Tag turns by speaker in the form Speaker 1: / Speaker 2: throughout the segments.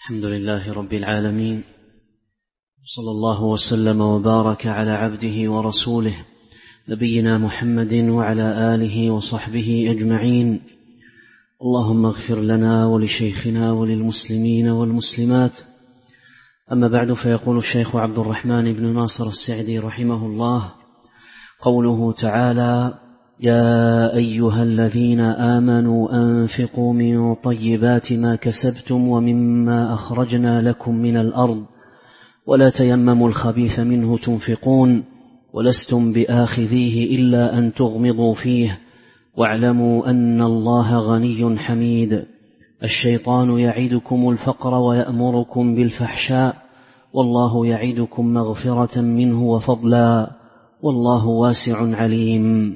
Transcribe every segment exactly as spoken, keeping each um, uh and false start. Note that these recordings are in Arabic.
Speaker 1: الحمد لله رب العالمين، صلى الله وسلم وبارك على عبده ورسوله نبينا محمد وعلى آله وصحبه أجمعين. اللهم اغفر لنا ولشيخنا وللمسلمين والمسلمات. أما بعد، فيقول الشيخ عبد الرحمن بن ناصر السعدي رحمه الله: قوله تعالى: يا أيها الذين آمنوا أنفقوا من طيبات ما كسبتم ومما أخرجنا لكم من الأرض ولا تيمموا الخبيث منه تنفقون ولستم بآخذيه إلا أن تغمضوا فيه واعلموا أن الله غني حميد. الشيطان يعدكم الفقر ويأمركم بالفحشاء والله يعدكم مغفرة منه وفضلا والله واسع عليم.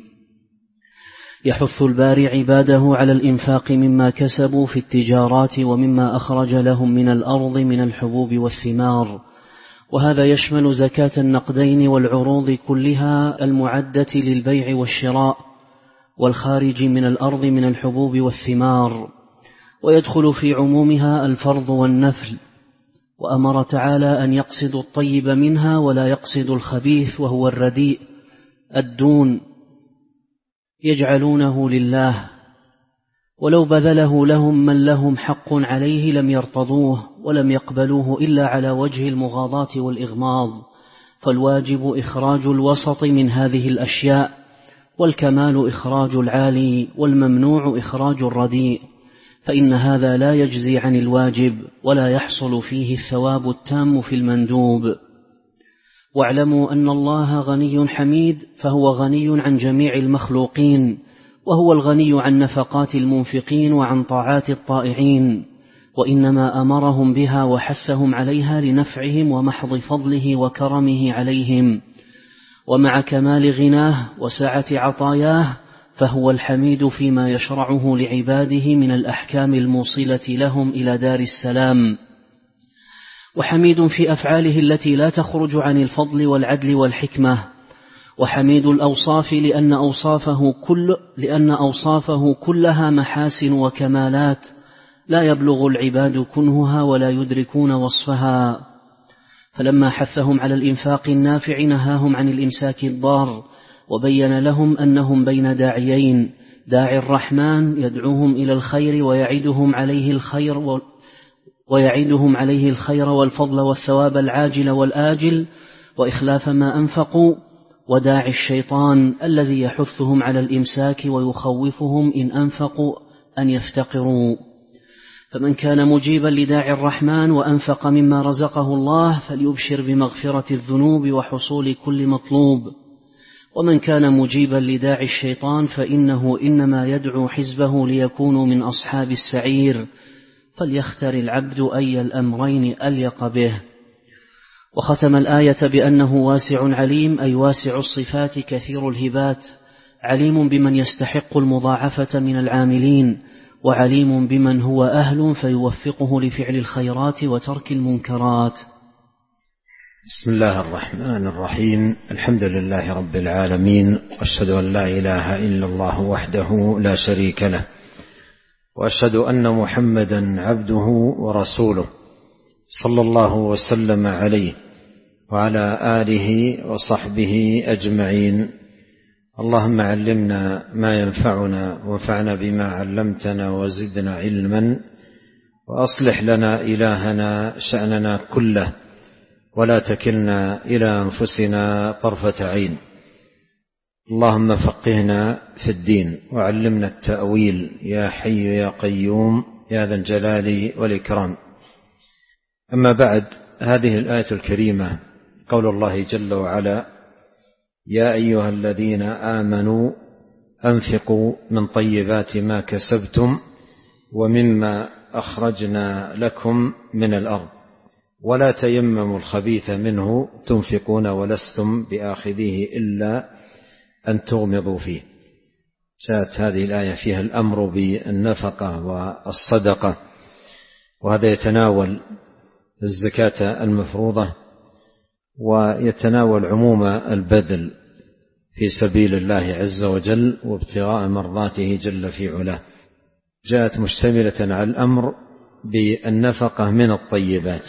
Speaker 1: يحث الباري عباده على الإنفاق مما كسبوا في التجارات ومما أخرج لهم من الأرض من الحبوب والثمار، وهذا يشمل زكاة النقدين والعروض كلها المعدة للبيع والشراء والخارج من الأرض من الحبوب والثمار، ويدخل في عمومها الفرض والنفل. وأمر تعالى أن يقصدوا الطيب منها ولا يقصدوا الخبيث وهو الرديء الدون يجعلونه لله، ولو بذله لهم من لهم حق عليه لم يرتضوه ولم يقبلوه إلا على وجه المغاضاة والإغماض. فالواجب إخراج الوسط من هذه الأشياء، والكمال إخراج العالي، والممنوع إخراج الرديء، فإن هذا لا يجزي عن الواجب ولا يحصل فيه الثواب التام في المندوب. واعلموا أن الله غني حميد، فهو غني عن جميع المخلوقين، وهو الغني عن نفقات المنفقين وعن طاعات الطائعين، وإنما أمرهم بها وحثهم عليها لنفعهم ومحض فضله وكرمه عليهم. ومع كمال غناه وسعة عطاياه فهو الحميد فيما يشرعه لعباده من الأحكام الموصلة لهم إلى دار السلام، وحميد في أفعاله التي لا تخرج عن الفضل والعدل والحكمة، وحميد الأوصاف لأن أوصافه, كل لأن أوصافه كلها محاسن وكمالات لا يبلغ العباد كنهها ولا يدركون وصفها. فلما حثهم على الإنفاق النافع نهاهم عن الإمساك الضار، وبين لهم أنهم بين داعيين: داعي الرحمن يدعوهم إلى الخير ويعدهم عليه الخير و... ويعدهم عليه الخير والفضل والثواب العاجل والآجل وإخلاف ما أنفقوا، وداعي الشيطان الذي يحثهم على الإمساك ويخوفهم إن أنفقوا أن يفتقروا. فمن كان مجيبا لداعي الرحمن وأنفق مما رزقه الله فليبشر بمغفرة الذنوب وحصول كل مطلوب، ومن كان مجيبا لداعي الشيطان فإنه إنما يدعو حزبه ليكونوا من أصحاب السعير، فليختر العبد أي الأمرين أليق به. وختم الآية بأنه واسع عليم، أي واسع الصفات كثير الهبات، عليم بمن يستحق المضاعفة من العاملين، وعليم بمن هو أهل فيوفقه لفعل الخيرات وترك المنكرات.
Speaker 2: بسم الله الرحمن الرحيم. الحمد لله رب العالمين، وأشهد أن لا إله إلا الله وحده لا شريك له، وأشهد أن محمدا عبده ورسوله صلى الله وسلم عليه وعلى آله وصحبه أجمعين. اللهم علمنا ما ينفعنا وانفعنا بما علمتنا وزدنا علما، وأصلح لنا إلهنا شأننا كله ولا تكلنا إلى أنفسنا طرفة عين. اللهم فقهنا في الدين وعلمنا التأويل يا حي يا قيوم يا ذا الجلال والإكرام. أما بعد، هذه الآية الكريمة قول الله جل وعلا: يا أيها الذين آمنوا أنفقوا من طيبات ما كسبتم ومما أخرجنا لكم من الأرض ولا تيمموا الخبيث منه تنفقون ولستم بآخذيه إلا أن تغمضوا فيه. جاءت هذه الآية فيها الأمر بالنفقة والصدقة، وهذا يتناول الزكاة المفروضة ويتناول عموم البذل في سبيل الله عز وجل وابتغاء مرضاته جل في علاه. جاءت مشتملة على الأمر بالنفقة من الطيبات،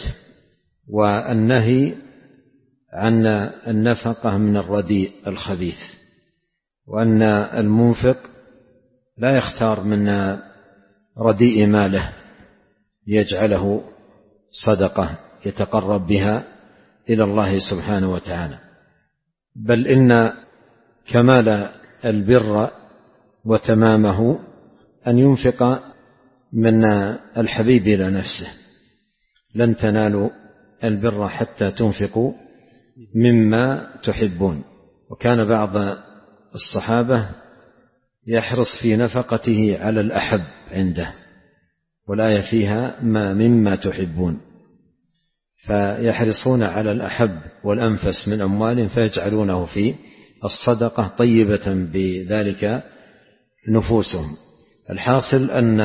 Speaker 2: والنهي عن النفقة من الرديء الخبيث، وأن المنفق لا يختار من رديء ماله يجعله صدقة يتقرب بها إلى الله سبحانه وتعالى، بل إن كمال البر وتمامه أن ينفق من الحبيب إلى نفسه. لن تنالوا البر حتى تنفقوا مما تحبون. وكان بعض الصحابة يحرص في نفقته على الأحب عنده، والآية فيها ما مما تحبون، فيحرصون على الأحب والأنفس من أموالهم فيجعلونه في الصدقة طيبة بذلك نفوسهم. الحاصل أن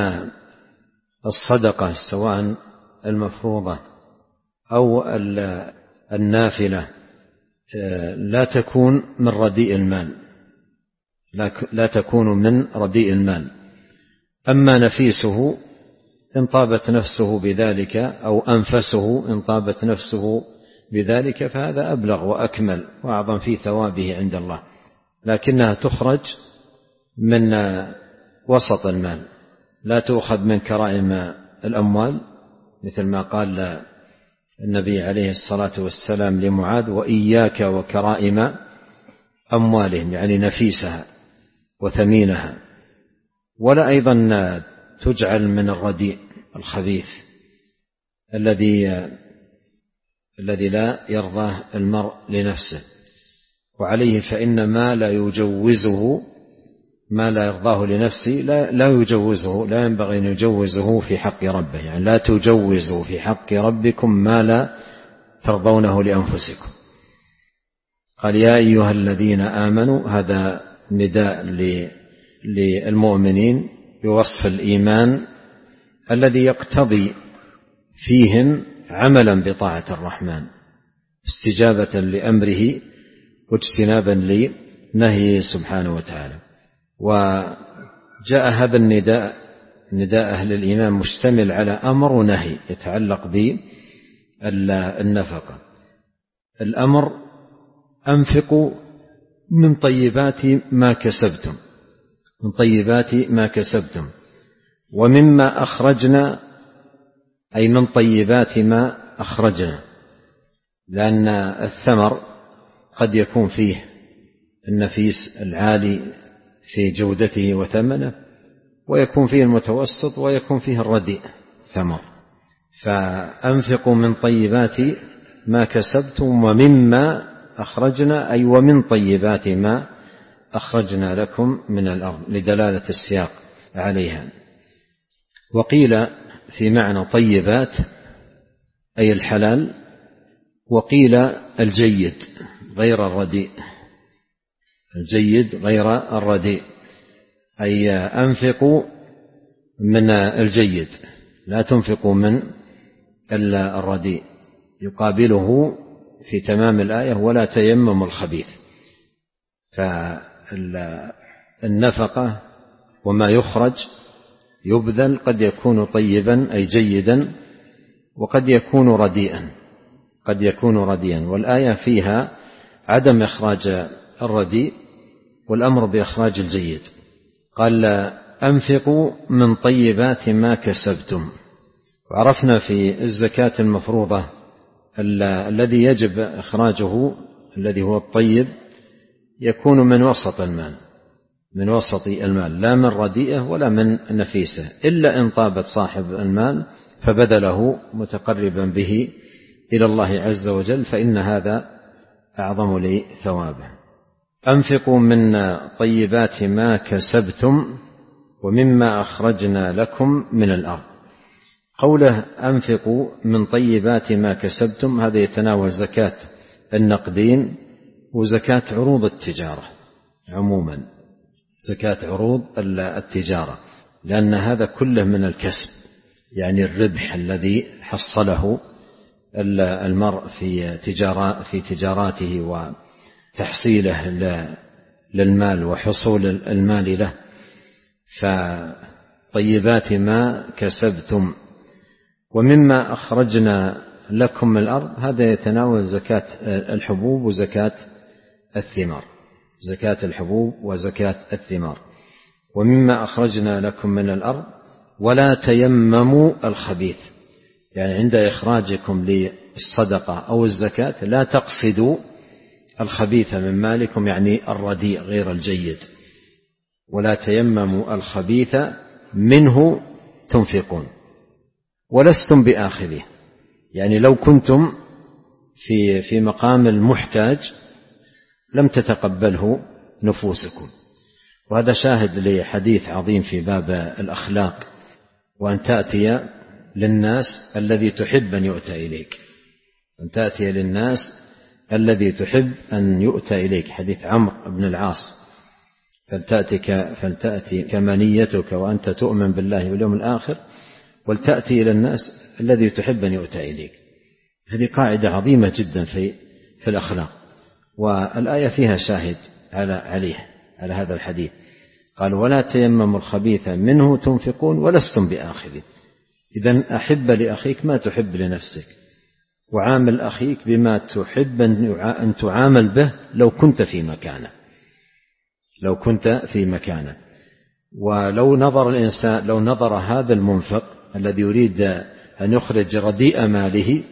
Speaker 2: الصدقة سواء المفروضة أو النافلة لا تكون من رديء المال، لا تكون من رديء المال. أما نفيسه إن طابت نفسه بذلك أو أنفسه إن طابت نفسه بذلك فهذا أبلغ وأكمل وأعظم في ثوابه عند الله، لكنها تخرج من وسط المال، لا تؤخذ من كرائم الأموال، مثل ما قال النبي عليه الصلاة والسلام لمعاذ: وإياك وكرائم أموالهم، يعني نفيسها وثمينها. ولا أيضا تجعل من الرديء الخبيث الذي الذي لا يرضاه المرء لنفسه، وعليه فإن ما لا يجوزه ما لا يرضاه لنفسه لا, لا يجوزه لا ينبغي أن يجوزه في حق ربه، يعني لا تجوزوا في حق ربكم ما لا ترضونه لأنفسكم. قال: يا أيها الذين آمنوا، هذا نداء للمؤمنين بوصف الإيمان الذي يقتضي فيهم عملا بطاعة الرحمن، استجابة لأمره واجتنابا لنهيه سبحانه وتعالى. وجاء هذا النداء نداء أهل الإيمان مشتمل على أمر ونهي يتعلق بالنفقة. الأمر: أنفقوا من طيبات ما كسبتم من طيبات ما كسبتم ومما أخرجنا، أي من طيبات ما أخرجنا، لأن الثمر قد يكون فيه النفيس العالي في جودته وثمنه، ويكون فيه المتوسط، ويكون فيه الرديء ثمر. فأنفقوا من طيبات ما كسبتم ومما أخرجنا، أي ومن طيبات ما أخرجنا لكم من الأرض، لدلالة السياق عليها. وقيل في معنى طيبات أي الحلال، وقيل الجيد غير الرديء، الجيد غير الرديء، أي أنفقوا من الجيد لا تنفقوا من الرديء، يقابله في تمام الآية: ولا تيمموا الخبيث. فالنفقة وما يخرج يبذل قد يكون طيبا أي جيدا، وقد يكون رديئا قد يكون رديئا والآية فيها عدم إخراج الرديء والأمر بإخراج الجيد. قال: أنفقوا من طيبات ما كسبتم. وعرفنا في الزكاة المفروضة الذي يجب إخراجه الذي هو الطيب يكون من وسط المال من وسط المال لا من رديئه ولا من نفيسه، إلا إن طابت صاحب المال فبذله متقربا به إلى الله عز وجل، فإن هذا أعظم لثوابه. أنفقوا من طيبات ما كسبتم ومما أخرجنا لكم من الأرض. قوله أنفقوا من طيبات ما كسبتم هذا يتناول زكاة النقدين وزكاة عروض التجارة عموما، زكاة عروض التجارة، لأن هذا كله من الكسب، يعني الربح الذي حصله المرء في تجارة في تجاراته وتحصيله للمال وحصول المال له. فطيبات ما كسبتم ومما أخرجنا لكم من الأرض هذا يتناول زكاة الحبوب وزكاة الثمار، زكاة الحبوب وزكاة الثمار. ومما أخرجنا لكم من الأرض ولا تيمموا الخبيث، يعني عند إخراجكم للصدقة أو الزكاة لا تقصدوا الخبيث من مالكم، يعني الرديء غير الجيد. ولا تيمموا الخبيث منه تنفقون ولستم بآخذه، يعني لو كنتم في في مقام المحتاج لم تتقبله نفوسكم. وهذا شاهد لحديث عظيم في باب الأخلاق، وأن تأتي للناس الذي تحب أن يؤتى إليك، أن تأتي للناس الذي تحب أن يؤتى إليك، حديث عمرو بن العاص، فلتأتي, فلتأتي كمانيتك وأنت تؤمن بالله واليوم الآخر، ولتأتي إلى الناس الذي تحب أن يؤتى إليك. هذه قاعدة عظيمة جدا في في الأخلاق، والآية فيها شاهد على عليه على هذا الحديث. قال ولا تيمموا الخبيث منه تنفقون ولستم بآخذه. إذن أحب لأخيك ما تحب لنفسك، وعامل أخيك بما تحب أن تعامل به لو كنت في مكانه لو كنت في مكانه ولو نظر الإنسان لو نظر هذا المنفق الذي يريد أن يخرج رديء ماله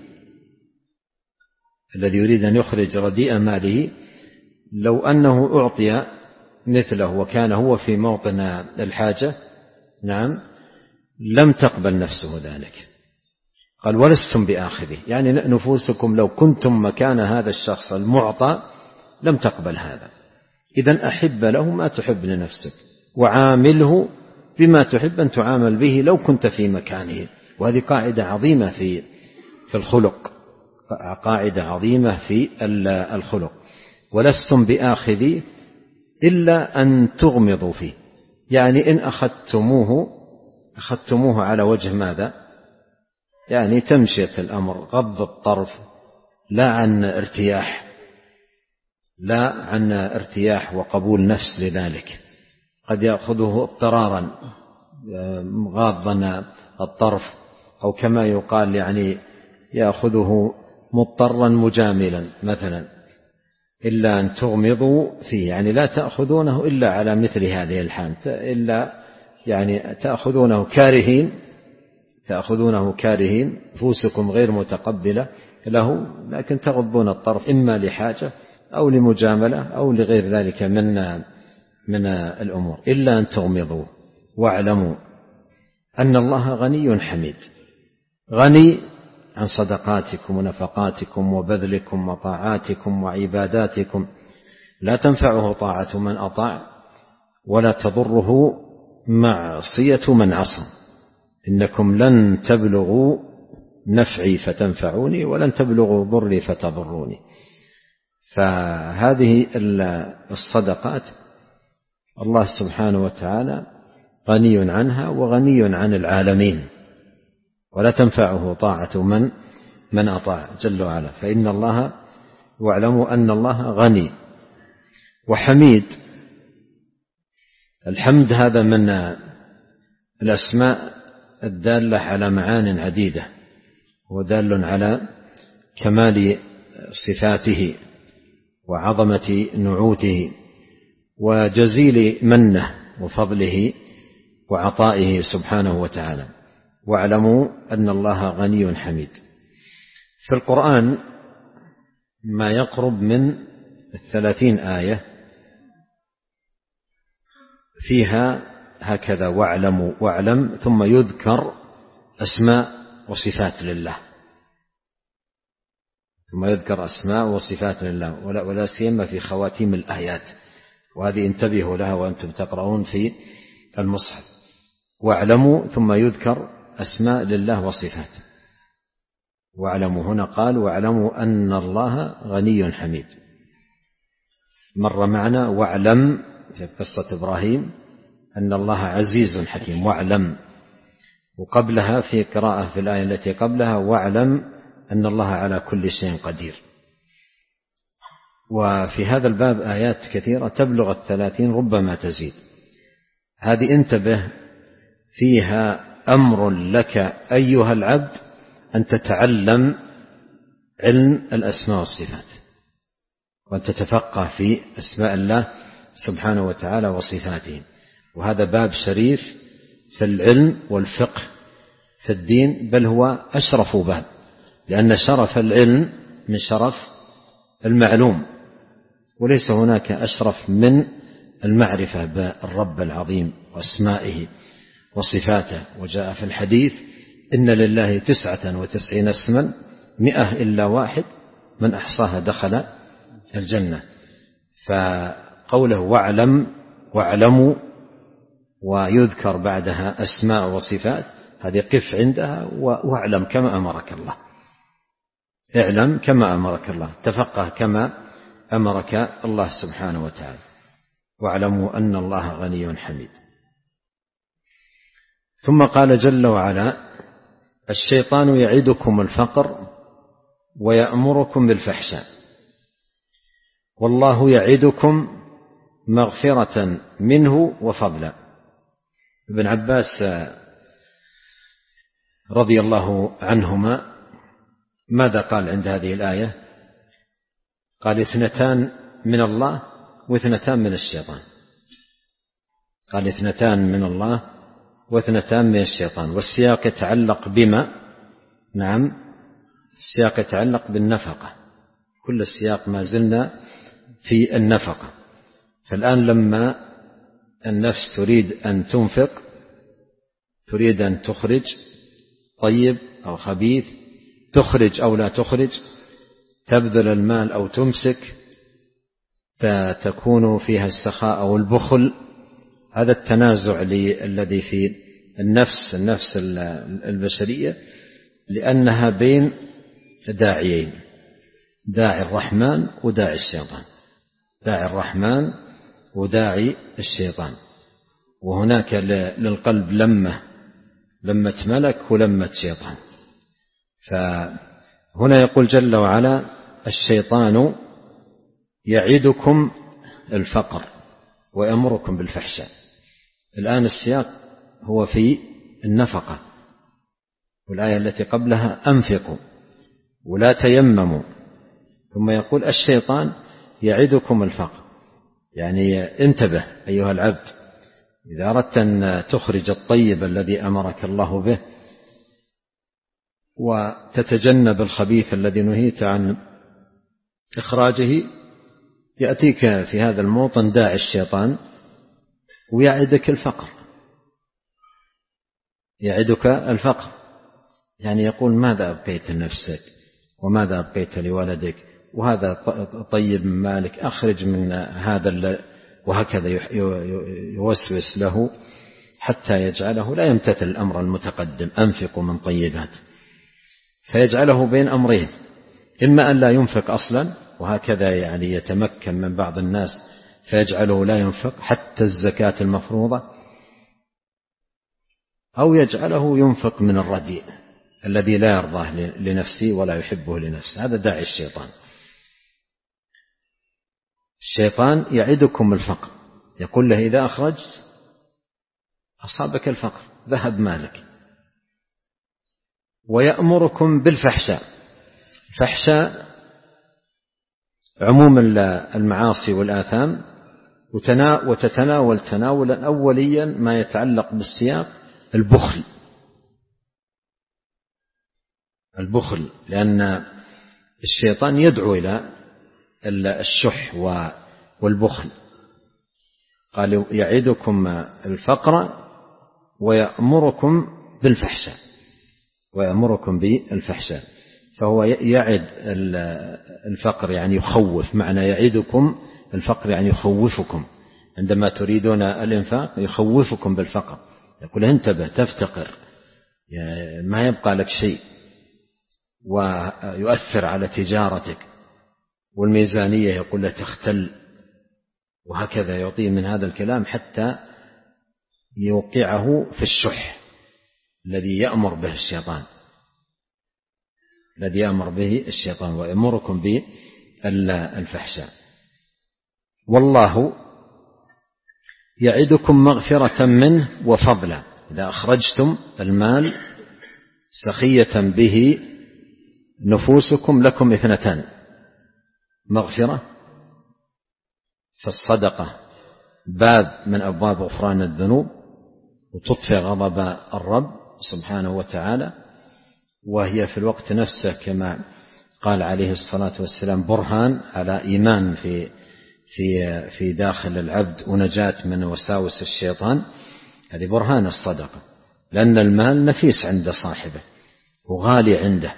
Speaker 2: الذي يريد أن يخرج رديء ماله لو أنه أعطي مثله وكان هو في موطن الحاجة، نعم، لم تقبل نفسه ذلك. قال ولستم بآخذه، يعني نفوسكم لو كنتم مكان هذا الشخص المعطى لم تقبل هذا. إذن أحب له ما تحب لنفسك، وعامله بما تحب أن تعامل به لو كنت في مكانه. وهذه قاعدة عظيمة في في الخلق، قاعدة عظيمة في الخلق. ولستم بآخذي إلا أن تغمضوا فيه، يعني إن أخذتموه أخذتموه على وجه ماذا؟ يعني تمشية الأمر، غض الطرف، لا عن ارتياح لا عن ارتياح وقبول نفس لذلك. قد يأخذه اضطرارا غاضا الطرف، أو كما يقال يعني يأخذه مضطرا مجاملا مثلا. إلا أن تغمضوا فيه، يعني لا تأخذونه إلا على مثل هذه الحال، إلا يعني تأخذونه كارهين تأخذونه كارهين نفوسكم غير متقبلة له، لكن تغضون الطرف إما لحاجة أو لمجاملة أو لغير ذلك من من الأمور. إلا أن تغمضوا واعلموا أن الله غني حميد، غني عن صدقاتكم ونفقاتكم وبذلكم وطاعاتكم وعباداتكم، لا تنفعه طاعة من أطاع ولا تضره معصية من عصى. إنكم لن تبلغوا نفعي فتنفعوني ولن تبلغوا ضري فتضروني. فهذه الصدقات الله سبحانه وتعالى غني عنها وغني عن العالمين، ولا تنفعه طاعة من من أطاع جل وعلا. فإن الله واعلموا أن الله غني وحميد. الحمد هذا من الأسماء الدالة على معان عديدة، ودال على كمال صفاته وعظمة نعوته وجزيل منه وفضله وعطائه سبحانه وتعالى. واعلموا أن الله غني حميد. في القرآن ما يقرب من الثلاثين آية فيها هكذا واعلموا واعلم، ثم يذكر أسماء وصفات لله ثم يذكر أسماء وصفات لله ولا, ولا سيما في خواتيم الآيات، وهذه انتبهوا لها وأنتم تقرؤون في المصحف. واعلموا ثم يذكر أسماء لله وصفات. واعلموا هنا قال واعلموا أن الله غني حميد. مر معنا واعلم في قصة إبراهيم أن الله عزيز حكيم، واعلم. وقبلها في قراءة في الآية التي قبلها واعلم أن الله على كل شيء قدير. وفي هذا الباب آيات كثيرة تبلغ الثلاثين ربما تزيد. هذه انتبه فيها أمر لك أيها العبد أن تتعلم علم الأسماء والصفات وأن تتفقه في أسماء الله سبحانه وتعالى وصفاته. وهذا باب شريف في العلم والفقه في الدين، بل هو أشرف باب، لأن شرف العلم من شرف المعلوم، وليس هناك أشرف من المعرفة بالرب العظيم وأسمائه وصفاته. وجاء في الحديث: إن لله تسعة وتسعين اسما مئة إلا واحد من أحصاها دخل الجنة. فقوله واعلم واعلموا ويذكر بعدها أسماء وصفات، هذه قف عندها واعلم كما أمرك الله، اعلم كما أمرك الله، تفقه كما أمرك الله سبحانه وتعالى. واعلموا أن الله غني حميد. ثم قال جل وعلا: الشيطان يعدكم الفقر ويأمركم بالفحشاء والله يعدكم مغفرة منه وفضلا. ابن عباس رضي الله عنهما ماذا قال عند هذه الآية؟ قال: اثنتان من الله واثنتان من الشيطان. قال: اثنتان من الله واثنتان من الشيطان. والسياق يتعلق بما؟ نعم، السياق يتعلق بالنفقة، كل السياق ما زلنا في النفقة. فالآن لما النفس تريد أن تنفق، تريد أن تخرج طيب أو خبيث، تخرج أو لا تخرج، تبذل المال أو تمسك، تكون فيها السخاء أو البخل. هذا التنازع الذي في النفس النفس البشرية، لأنها بين داعيين، داعي الرحمن وداعي الشيطان، داعي الرحمن وداعي الشيطان. وهناك للقلب لمة، لمة ملك ولمة شيطان. فهنا يقول جل وعلا: الشيطان يعدكم الفقر ويأمركم بالفحشاء. الآن السياق هو في النفقة، والآية التي قبلها أنفقوا ولا تيمموا، ثم يقول الشيطان يعدكم الفقر. يعني انتبه أيها العبد، إذا أردت أن تخرج الطيب الذي أمرك الله به وتتجنب الخبيث الذي نهيت عن إخراجه، يأتيك في هذا الموطن داعي الشيطان ويعدك الفقر، يعدك الفقر، يعني يقول: ماذا أبقيت لنفسك وماذا أبقيت لولدك، وهذا طيب من مالك، أخرج من هذا، وهكذا يوسوس له حتى يجعله لا يمتثل الأمر المتقدم: أنفقوا من طيبات، فيجعله بين أمرين: إما أن لا ينفق أصلا، وهكذا يعني يتمكن من بعض الناس فيجعله لا ينفق حتى الزكاة المفروضة، أو يجعله ينفق من الرديء الذي لا يرضاه لنفسه ولا يحبه لنفسه. هذا داعي الشيطان. الشيطان يعدكم الفقر، يقول له: إذا أخرجت أصابك الفقر، ذهب مالك. ويأمركم بالفحشاء. الفحشاء عموم المعاصي والآثام، وتتناول تناولا أوليا ما يتعلق بالسياق البخل، البخل، لأن الشيطان يدعو إلى الشح والبخل. قال: يعدكم الفقر ويأمركم بالفحشاء، ويأمركم بالفحشاء. فهو يعد الفقر يعني يخوف، معنى يعدكم الفقر يعني يخوفكم، عندما تريدون الإنفاق يخوفكم بالفقر، يقول: انتبه تفتقر، ما يبقى لك شيء، ويؤثر على تجارتك، والميزانية يقول له تختل، وهكذا يعطيه من هذا الكلام حتى يوقعه في الشح الذي يأمر به الشيطان، الذي يأمر به الشيطان. ويأمركم بالفحشاء. والله يعدكم مغفرة منه وفضلا. إذا أخرجتم المال سخية به نفوسكم لكم اثنتان: مغفرة، فالصدقة باب من أبواب غفران الذنوب وتطفئ غضب الرب سبحانه وتعالى، وهي في الوقت نفسه كما قال عليه الصلاة والسلام برهان على إيمان في في في داخل العبد ونجاة من وساوس الشيطان. هذه برهان الصدقة، لأن المال نفيس عند صاحبه وغالي عنده،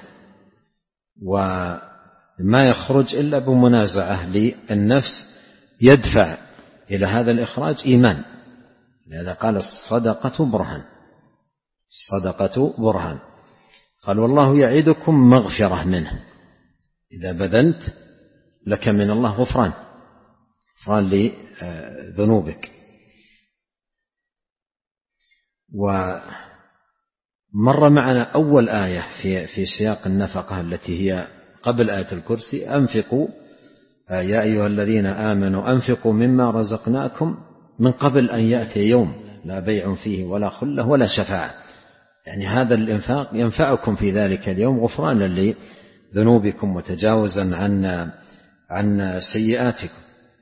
Speaker 2: وما يخرج إلا بمنازعة للنفس يدفع إلى هذا الإخراج إيمان. لهذا قال الصدقة برهان، الصدقة برهان. قال والله يعدكم مغفرة منه، إذا بذلت لك من الله غفران، غفران لذنوبك. ومر معنا أول آية في في سياق النفقة التي هي قبل آية الكرسي: أنفقوا يا أيها الذين آمنوا أنفقوا مما رزقناكم من قبل أن يأتي يوم لا بيع فيه ولا خلة ولا شفاعة. يعني هذا الإنفاق ينفعكم في ذلك اليوم غفرانا لذنوبكم وتجاوزا عن عن سيئاتكم.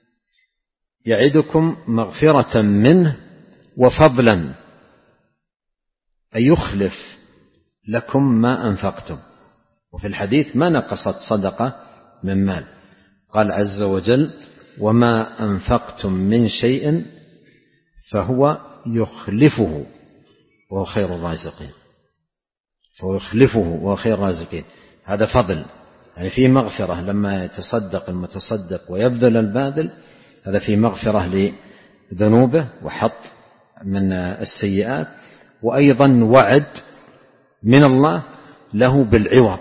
Speaker 2: يعدكم مغفرة منه وفضلا، أي يخلف لكم ما أنفقتم. وفي الحديث: ما نقصت صدقة من مال. قال عز وجل: وما أنفقتم من شيء فهو يخلفه وهو خير الرازقين. فهو يخلفه وهو خير الرازقين. هذا فضل، يعني فيه مغفرة لما يتصدق المتصدق ويبذل الباذل، هذا فيه مغفرة لذنوبه وحط من السيئات، وأيضا وعد من الله له بالعوض،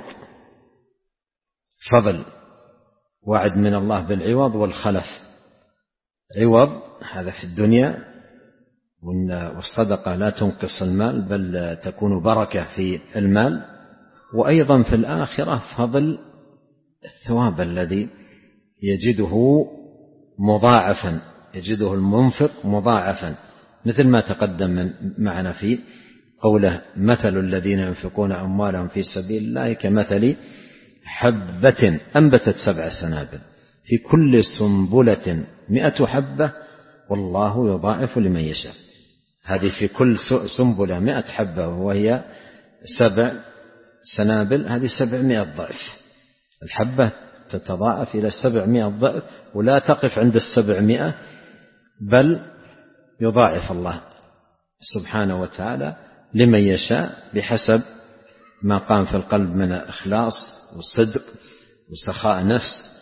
Speaker 2: فضل، وعد من الله بالعوض والخلف. عوض هذا في الدنيا، والصدقة لا تنقص المال بل تكون بركة في المال، وأيضا في الآخرة فضل الثواب الذي يجده مضاعفا، يجده المنفق مضاعفا، مثل ما تقدم من معنا في قوله: مثل الذين ينفقون أموالهم في سبيل الله كمثل حبة أنبتت سبع سنابل في كل سنبلة مئة حبة والله يضاعف لمن يشاء. هذه في كل سنبلة مئة حبة وهي سبع سنابل، هذه سبعمائة ضعف. الحبة تتضاعف إلى سبعمائة ضعف، ولا تقف عند السبعمائة بل يضاعف الله سبحانه وتعالى لمن يشاء بحسب ما قام في القلب من إخلاص وصدق وسخاء نفس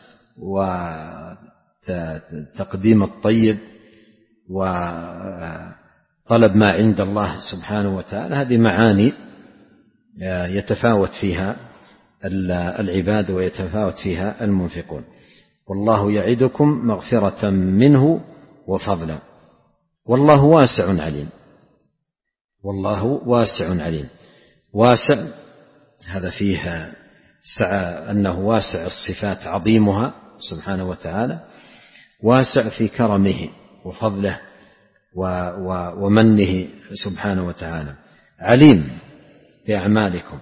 Speaker 2: وتقديم الطيب وطلب ما عند الله سبحانه وتعالى. هذه معاني يتفاوت فيها العباد ويتفاوت فيها المنفقون. والله يعدكم مغفرة منه وفضلا والله واسع عليم. والله واسع عليم. واسع هذا فيه سعى، أنه واسع الصفات عظيمها سبحانه وتعالى، واسع في كرمه وفضله ومنه سبحانه وتعالى، عليم بأعمالكم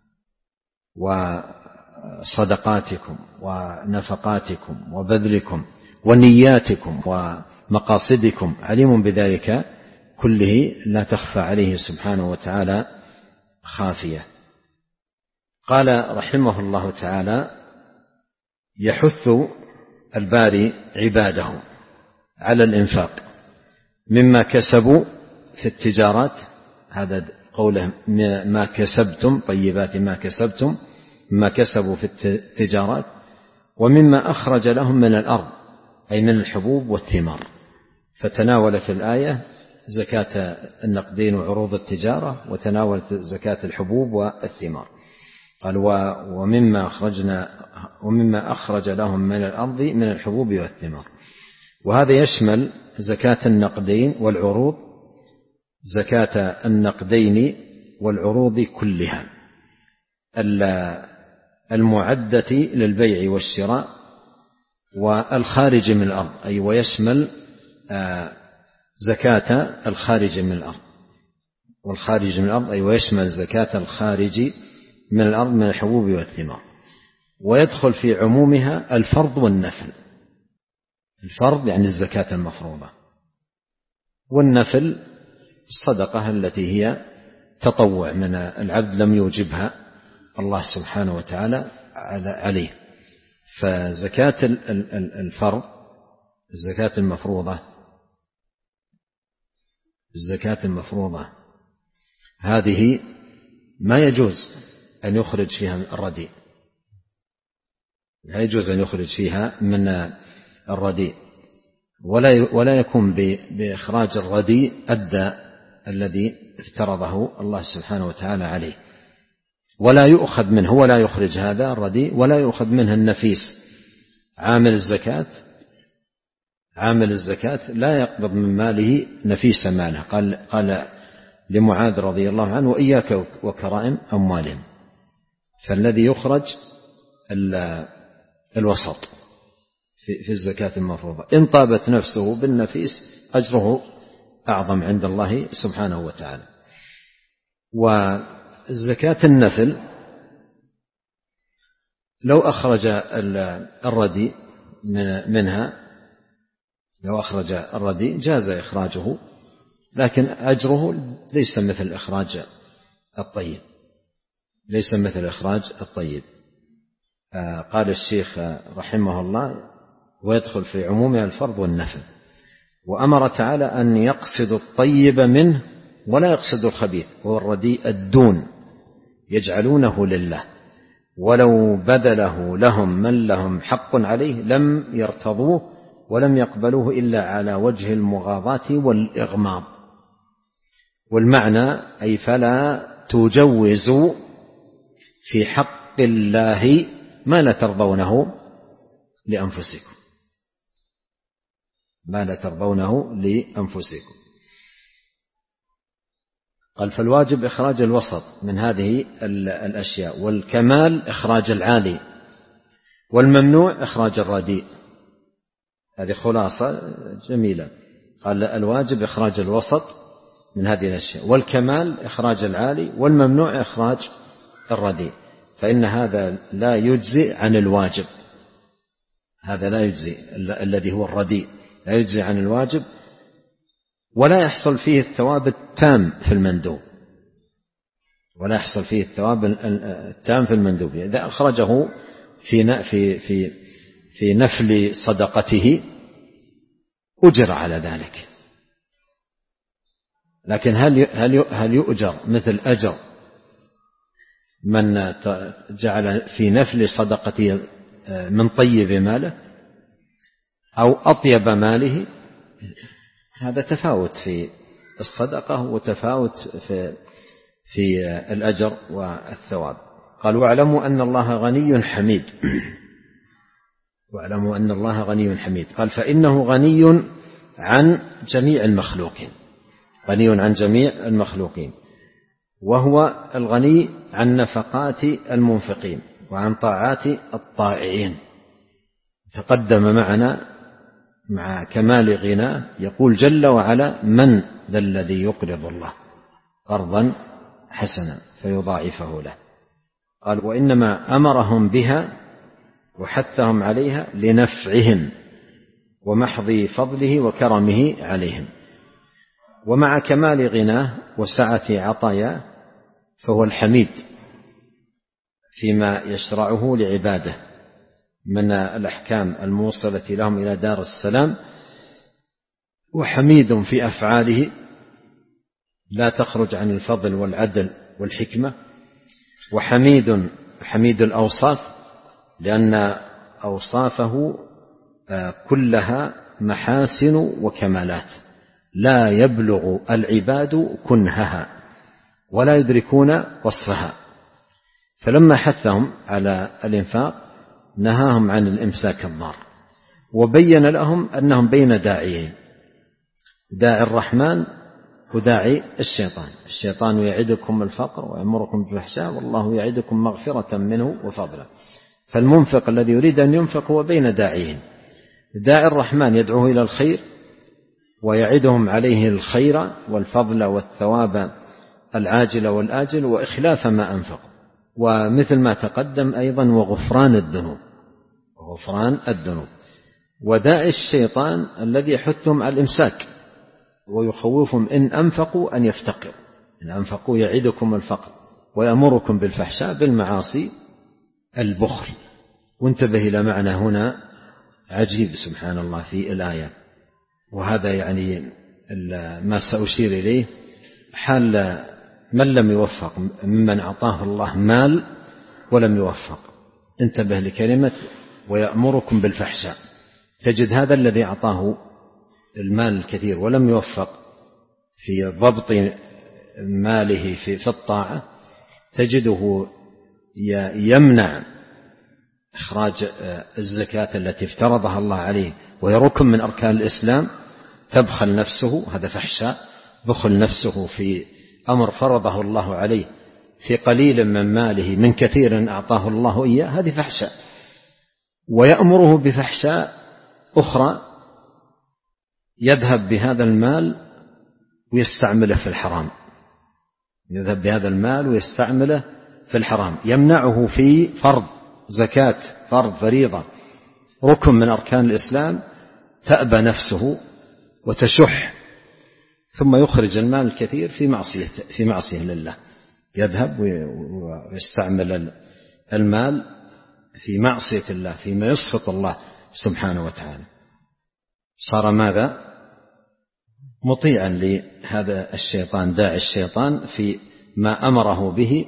Speaker 2: وصدقاتكم ونفقاتكم وبذلكم ونياتكم ومقاصدكم، عليم بذلك كله لا تخفى عليه سبحانه وتعالى خافية. قال رحمه الله تعالى: يحث الباري عباده على الإنفاق مما كسبوا في التجارات، هذا قوله ما كسبتم، طيبات ما كسبتم، ما كسبوا في التجارات، ومما أخرج لهم من الأرض أي من الحبوب والثمار. فتناولت الآية زكاة النقدين وعروض التجارة، وتناولت زكاة الحبوب والثمار. قال: ومما أخرجنا ومما أخرج لهم من الأرض من الحبوب والثمار. وهذا يشمل زكاة النقدين والعروض، زكاة النقدين والعروض كلها المعدة للبيع والشراء والخارج من الأرض، أي ويشمل زكاة الخارج من الأرض. والخارج من الأرض أي ويشمل زكاة الخارج من الأرض من الحبوب والثمار. ويدخل في عمومها الفرض والنفل. الفرض يعني الزكاة المفروضة، والنفل الصدقة التي هي تطوع من العبد لم يوجبها الله سبحانه وتعالى عليه. فزكاة الفرض الزكاة المفروضة الزكاة المفروضة هذه ما يجوز أن يخرج فيها الرديء، لا يجوز أن يخرج فيها من الرديء، ولا ولا يكون بإخراج الرديء أدى الذي افترضه الله سبحانه وتعالى عليه، ولا يؤخذ منه، ولا يخرج هذا الرديء ولا يؤخذ منه النفيس. عامل الزكاة عامل الزكاة لا يقبض من ماله نفيس ماله. قال قال لمعاذ رضي الله عنه: وإياك وكرائم أموالهم. فالذي يخرج الوسط في الزكاة المفروضة. إن طابت نفسه بالنفيس أجره أعظم عند الله سبحانه وتعالى. والزكاة النفل لو أخرج الرديء منها لو أخرج الرديء جاز إخراجه، لكن أجره ليس مثل إخراج الطيب ليس مثل إخراج الطيب. آه قال الشيخ رحمه الله: ويدخل في عمومها الفرض والنفل. وأمر تعالى أن يقصد الطيب منه ولا يقصد الخبيث، وهو الرديء الدون يجعلونه لله، ولو بذله لهم من لهم حق عليه لم يرتضوه ولم يقبلوه إلا على وجه المغاضاة والإغماض. والمعنى أي فلا تجوزوا في حق الله ما لا ترضونه لأنفسكم ما لا ترضونه لأنفسكم. قال: فالواجب إخراج الوسط من هذه الأشياء، والكمال إخراج العالي، والممنوع إخراج الرديء. هذه خلاصة جميلة. قال: الواجب إخراج الوسط من هذه الأشياء، والكمال إخراج العالي، والممنوع إخراج الرديء. فإن هذا لا يجزي عن الواجب، هذا لا يجزي الذي هو الرديء لا يجزي عن الواجب، ولا يحصل فيه الثواب التام في المندوب ولا يحصل فيه الثواب التام في المندوب. إذا أخرجه في في في في نفل صدقته أجر على ذلك، لكن هل هل هل يؤجر مثل أجر من جعل في نفل صدقته من طيب ماله أو أطيب ماله؟ هذا تفاوت في الصدقة وتفاوت في في الأجر والثواب. قال: واعلموا أن الله غني حميد. واعلموا أن الله غني حميد. قال: فإنه غني عن جميع المخلوقين غني عن جميع المخلوقين وهو الغني عن نفقات المنفقين وعن طاعات الطائعين. تقدم معنا مع كمال غناه يقول جل وعلا: من ذا الذي يقرض الله قرضا حسنا فيضاعفه له. قال: وإنما أمرهم بها وحثهم عليها لنفعهم ومحض فضله وكرمه عليهم. ومع كمال غناه وسعة عطاياه فهو الحميد فيما يشرعه لعباده من الأحكام الموصلة لهم إلى دار السلام، وحميد في أفعاله لا تخرج عن الفضل والعدل والحكمة، وحميد حميد الأوصاف لأن أوصافه كلها محاسن وكمالات لا يبلغ العباد كنهها ولا يدركون وصفها. فلما حثهم على الإنفاق نهاهم عن الإمساك الضار، وبين لهم أنهم بين داعيين: داعي الرحمن وداعي الشيطان. الشيطان يعدكم الفقر ويأمركم بالفحشاء والله يعدكم مغفرة منه وفضلا. فالمنفق الذي يريد أن ينفق هو بين داعيين: داعي الرحمن يدعوه إلى الخير ويعدهم عليه الخير والفضل والثواب العاجل والآجل وإخلاف ما أنفق، ومثل ما تقدم أيضا وغفران الذنوب وغفران الذنوب وداء الشيطان الذي يحثهم على الإمساك ويخوفهم إن أنفقوا أن يفتقروا، إن أنفقوا يعدكم الفقر ويأمركم بالفحشاء بالمعاصي البخل. وانتبه إلى معنى هنا عجيب سبحان الله في الآية، وهذا يعني ما سأشير إليه حال من لم يوفق ممن أعطاه الله مال ولم يوفق. انتبه لكلمة ويأمركم بالفحشاء، تجد هذا الذي أعطاه المال الكثير ولم يوفق في ضبط ماله في في الطاعة، تجده يمنع إخراج الزكاة التي افترضها الله عليه وهي ركن من أركان الإسلام، تبخل نفسه، هذا فحشاء، بخل نفسه في أمر فرضه الله عليه في قليل من ماله من كثير أعطاه الله إياه، هذه فحشاء. ويأمره بفحشاء أخرى، يذهب بهذا المال ويستعمله في الحرام، يذهب بهذا المال ويستعمله في الحرام، يمنعه في فرض زكاة فرض فريضة ركن من أركان الإسلام، تأبى نفسه وتشح، ثم يخرج المال الكثير في معصية في معصية لله، يذهب ويستعمل المال في معصية الله فيما يسخط الله سبحانه وتعالى. صار ماذا؟ مطيعا لهذا الشيطان، داعي الشيطان في ما أمره به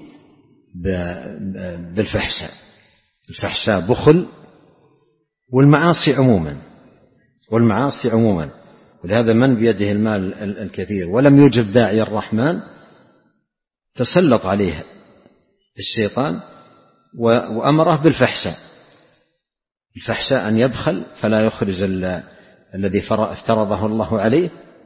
Speaker 2: بالفحشاء. الفحشاء بخل، والمعاصي عموما والمعاصي عموما ولهذا من بيده المال الكثير ولم يجب داعي الرحمن تسلط عليه الشيطان وأمره بالفحشاء. الفحشاء أن يبخل فلا يخرج الذي افترضه الله عليه،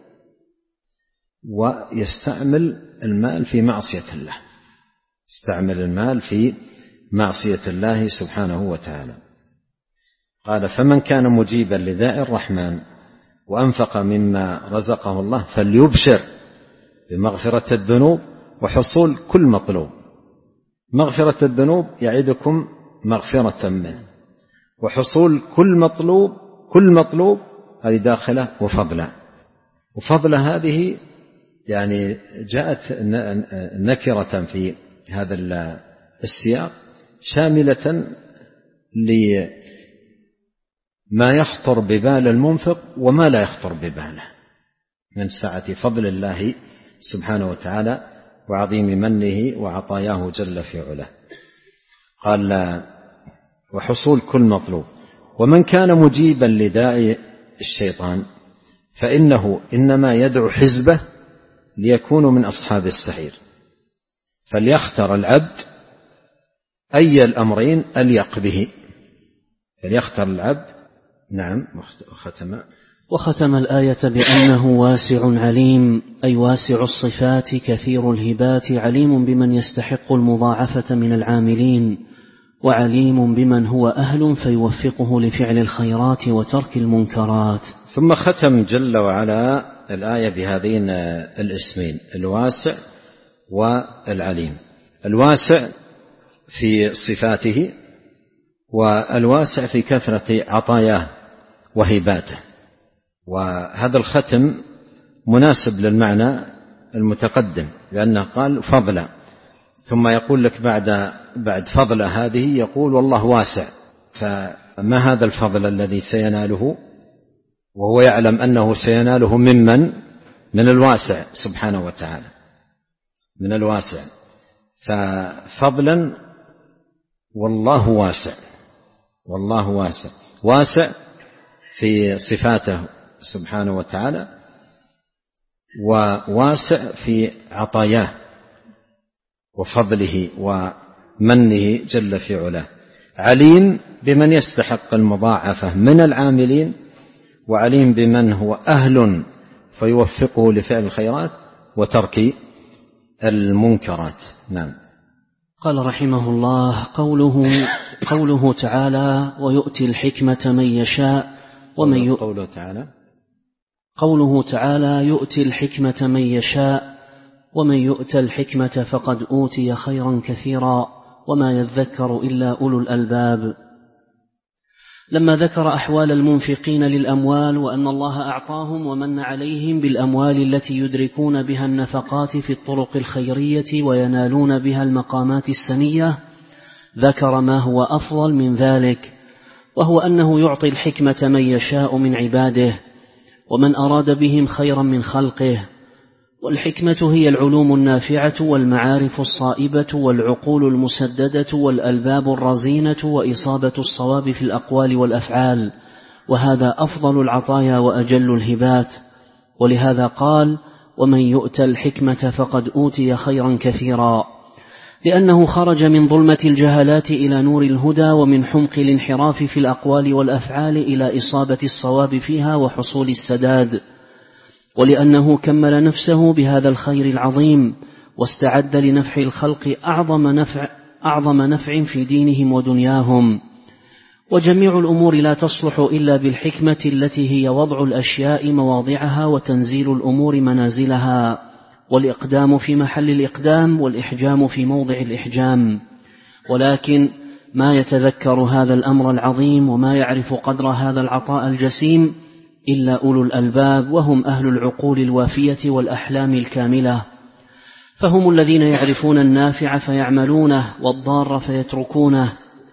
Speaker 2: ويستعمل المال في معصية الله، يستعمل المال في معصية الله سبحانه وتعالى. قال فمن كان مجيبا لداء الرحمن وأنفق مما رزقه الله فليبشر بمغفرة الذنوب وحصول كل مطلوب. مغفرة الذنوب يعدكم مغفرة منه، وحصول كل مطلوب كل مطلوب هذه داخلة وفضلا. وفضلا هذه يعني جاءت نكرة في هذا السياق شاملة لما يخطر ببال المنفق وما لا يخطر بباله من سعة فضل الله سبحانه وتعالى وعظيم منه وعطاياه جل في علاه. قال وحصول كل مطلوب. ومن كان مجيبا لداعي الشيطان فإنه إنما يدعو حزبه ليكونوا من أصحاب السعير، فليختر العبد أي الأمرين أليق به، فليختر العبد. نعم. وختم
Speaker 1: وختم الآية بأنه واسع عليم، أي واسع الصفات كثير الهبات، عليم بمن يستحق المضاعفة من العاملين، وعليم بمن هو أهل فيوفقه لفعل الخيرات وترك المنكرات.
Speaker 2: ثم ختم جل وعلا الآية بهذين الاسمين الواسع والعليم. الواسع في صفاته، والواسع في كثرة عطاياه وهباته. وهذا الختم مناسب للمعنى المتقدم، لأنه قال فضلا، ثم يقول لك بعد بعد فضل هذه يقول والله واسع. فما هذا الفضل الذي سيناله وهو يعلم أنه سيناله ممن؟ من الواسع سبحانه وتعالى، من الواسع. ففضلا والله واسع، والله واسع، واسع في صفاته سبحانه وتعالى، وواسع في عطاياه وفضله ومنه جل في علاه. عليم بمن يستحق المضاعفة من العاملين، وعليم بمن هو أهل فيوفقه لفعل الخيرات وترك المنكرات. نعم.
Speaker 1: قال رحمه الله قوله, قوله تعالى ويؤتي الحكمة من يشاء ومن يؤ...
Speaker 2: قوله تعالى
Speaker 1: قوله تعالى يؤتي الحكمة من يشاء ومن يؤت الحكمة فقد أوتي خيرا كثيرا وما يذكر إلا أولو الألباب. لما ذكر أحوال المنفقين للأموال وأن الله أعطاهم ومن عليهم بالأموال التي يدركون بها النفقات في الطرق الخيرية وينالون بها المقامات السنية، ذكر ما هو أفضل من ذلك، وهو أنه يعطي الحكمة من يشاء من عباده ومن أراد بهم خيرا من خلقه. والحكمة هي العلوم النافعة والمعارف الصائبة والعقول المسددة والألباب الرزينة وإصابة الصواب في الأقوال والأفعال، وهذا أفضل العطايا وأجل الهبات. ولهذا قال: ومن يؤت الحكمة فقد أوتي خيرا كثيرا، لأنه خرج من ظلمة الجهالات إلى نور الهدى، ومن حمق الانحراف في الأقوال والأفعال إلى إصابة الصواب فيها وحصول السداد، ولأنه كمل نفسه بهذا الخير العظيم واستعد لنفع الخلق أعظم نفع, أعظم نفع في دينهم ودنياهم. وجميع الأمور لا تصلح إلا بالحكمة التي هي وضع الأشياء مواضعها وتنزيل الأمور منازلها، والإقدام في محل الإقدام والإحجام في موضع الإحجام. ولكن ما يتذكر هذا الأمر العظيم وما يعرف قدر هذا العطاء الجسيم إلا أولو الألباب، وهم أهل العقول الوافية والأحلام الكاملة، فهم الذين يعرفون النافع فيعملونه والضار فيتركونه.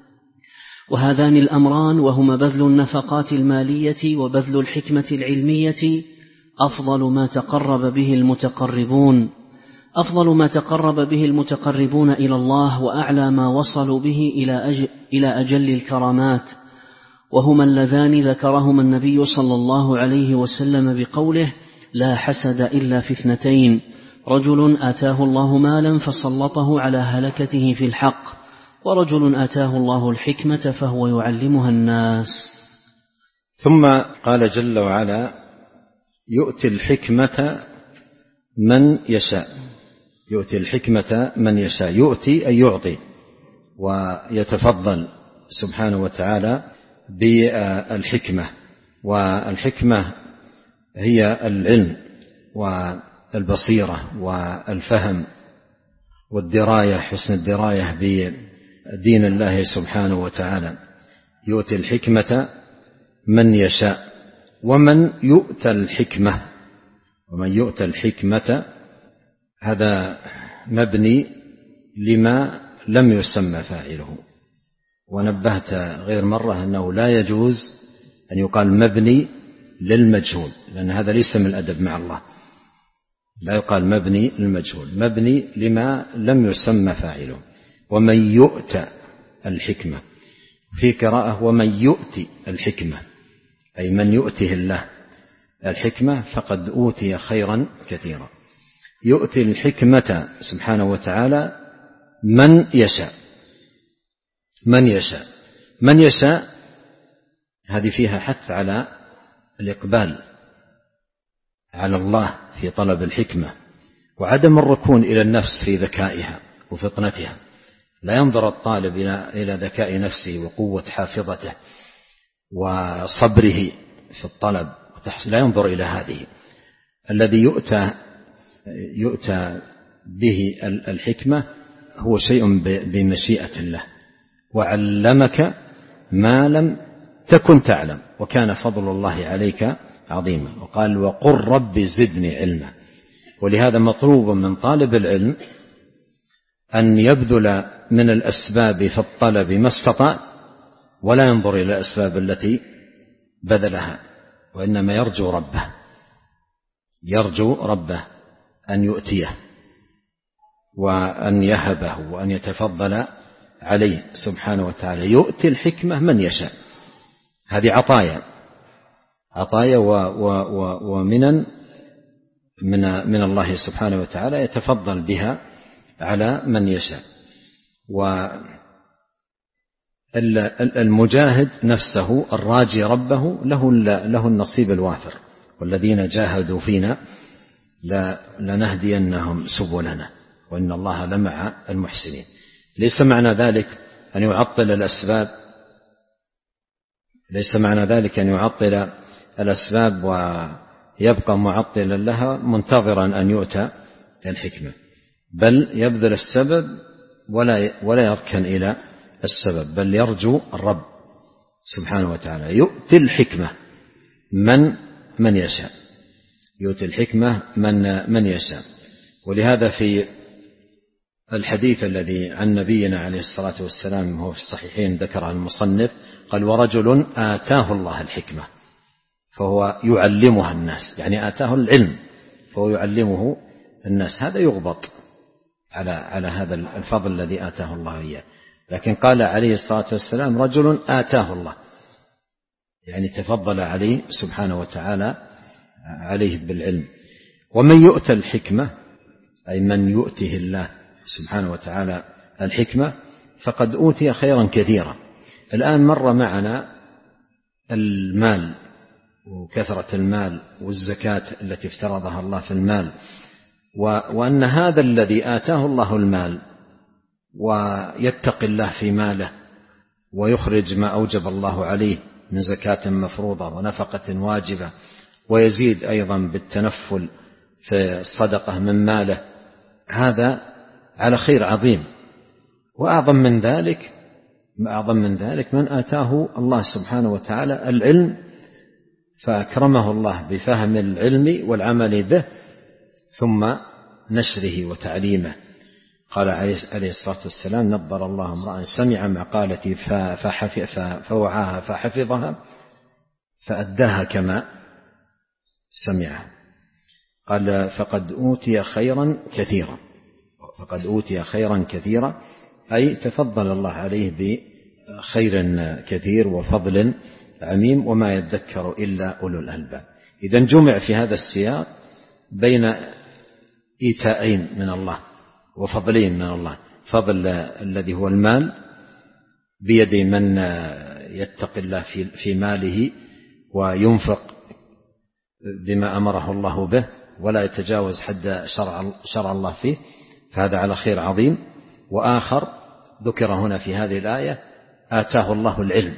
Speaker 1: وهذان الأمران وهما بذل النفقات المالية وبذل الحكمة العلمية أفضل ما تقرب به المتقربون أفضل ما تقرب به المتقربون إلى الله، وأعلى ما وصلوا به إلى أجل, إلى أجل الكرامات، وهما اللذان ذكرهما النبي صلى الله عليه وسلم بقوله: لا حسد إلا في اثنتين، رجل آتاه الله مالا فسلطه على هلكته في الحق، ورجل آتاه الله الحكمة فهو يعلمها الناس.
Speaker 2: ثم قال جل وعلا: يؤتي الحكمة من يشاء. يؤتي الحكمة من يشاء، يؤتي أي يعطي، ويتفضل سبحانه وتعالى بالحكمة. والحكمة هي العلم والبصيرة والفهم والدراية، حسن الدراية بدين الله سبحانه وتعالى. يؤتي الحكمة من يشاء. ومن يؤتى الحكمة ومن يؤتى الحكمة هذا مبني لما لم يسمى فاعله، ونبهت غير مرة أنه لا يجوز أن يقال مبني للمجهول، لأن هذا ليس من الأدب مع الله. لا يقال مبني للمجهول، مبني لما لم يسمى فاعله. ومن يؤتى الحكمة، في قراءة ومن يؤتي الحكمة، أي من يؤته الله الحكمة فقد أوتي خيرا كثيرا. يؤتي الحكمة سبحانه وتعالى من يشاء. من يشاء من يشاء هذه فيها حث على الإقبال على الله في طلب الحكمة، وعدم الركون إلى النفس في ذكائها وفطنتها. لا ينظر الطالب إلى ذكاء نفسه وقوة حافظته وصبره في الطلب، لا ينظر إلى هذه. الذي يؤتى يؤتى به الحكمة هو شيء بمشيئة الله. وعلمك ما لم تكن تعلم وكان فضل الله عليك عظيما. وقال: وقل رب زدني علما. ولهذا مطلوب من طالب العلم أن يبذل من الأسباب في الطلب ما استطاع، ولا ينظر إلى الأسباب التي بذلها، وإنما يرجو ربه يرجو ربه أن يؤتيه وأن يهبه وأن يتفضل عليه سبحانه وتعالى. يؤتي الحكمة من يشاء، هذه عطايا عطايا ومنن من من الله سبحانه وتعالى يتفضل بها على من يشاء. والمجاهد نفسه الراجي ربه له له النصيب الوافر. والذين جاهدوا فينا لنهدينهم سبلنا وإن الله لمع المحسنين. ليس معنى ذلك أن يعطل الأسباب ليس معنى ذلك أن يعطل الأسباب ويبقى معطلا لها منتظرا أن يؤتى الحكمة، بل يبذل السبب ولا ولا يركن إلى السبب، بل يرجو الرب سبحانه وتعالى. يؤتي الحكمة من من يشاء، يؤتي الحكمة من من يشاء. ولهذا في الحديث الذي عن نبينا عليه الصلاة والسلام هو في الصحيحين ذكر المصنف قال: ورجل آتاه الله الحكمة فهو يعلمها الناس، يعني آتاه العلم فهو يعلمه الناس. هذا يغبط على على هذا الفضل الذي آتاه الله إياه. لكن قال عليه الصلاة والسلام: رجل آتاه الله، يعني تفضل عليه سبحانه وتعالى عليه بالعلم. ومن يؤتى الحكمة أي من يؤته الله سبحانه وتعالى الحكمة فقد أوتي خيرا كثيرا. الآن مر معنا المال وكثرة المال والزكاة التي افترضها الله في المال، وأن هذا الذي آتاه الله المال ويتقي الله في ماله ويخرج ما أوجب الله عليه من زكاة مفروضة ونفقة واجبة، ويزيد أيضا بالتنفل في الصدقة من ماله، هذا على خير عظيم. وأعظم من ذلك أعظم من ذلك من آتاه الله سبحانه وتعالى العلم فأكرمه الله بفهم العلم والعمل به ثم نشره وتعليمه. قال عليه الصلاة والسلام: نضر الله امرأ سمع مقالتي فوعاها فحفظها فأداها كما سمعها. قال: فقد أوتي خيرا كثيرا، فقد أوتي خيرا كثيرا أي تفضل الله عليه بخير كثير وفضل عميم، وما يذكر إلا أولو الألباب. إذن جمع في هذا السياق بين إيتاءين من الله وفضلين من الله: فضل الذي هو المال بيد من يتقي الله في ماله وينفق بما أمره الله به ولا يتجاوز حد شرع, شرع الله فيه، فهذا على خير عظيم. وآخر ذكر هنا في هذه الآية: آتاه الله العلم